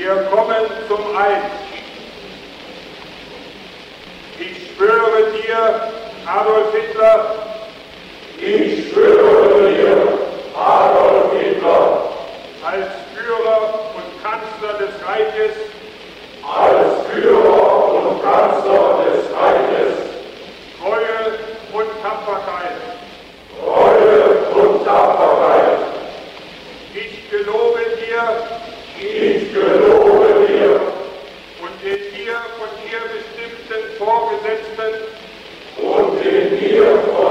Wir kommen zum Eid. Ich schwöre dir, Adolf Hitler. Ich schwöre dir, Adolf Hitler. Als Führer und Kanzler des Reiches. Als Führer und Kanzler des Reiches. Treue und Tapferkeit. Treue und Tapferkeit. Ich gelobe dir. Ich gelobe dir. Und den dir von dir bestimmten Vorgesetzten. Und den dir von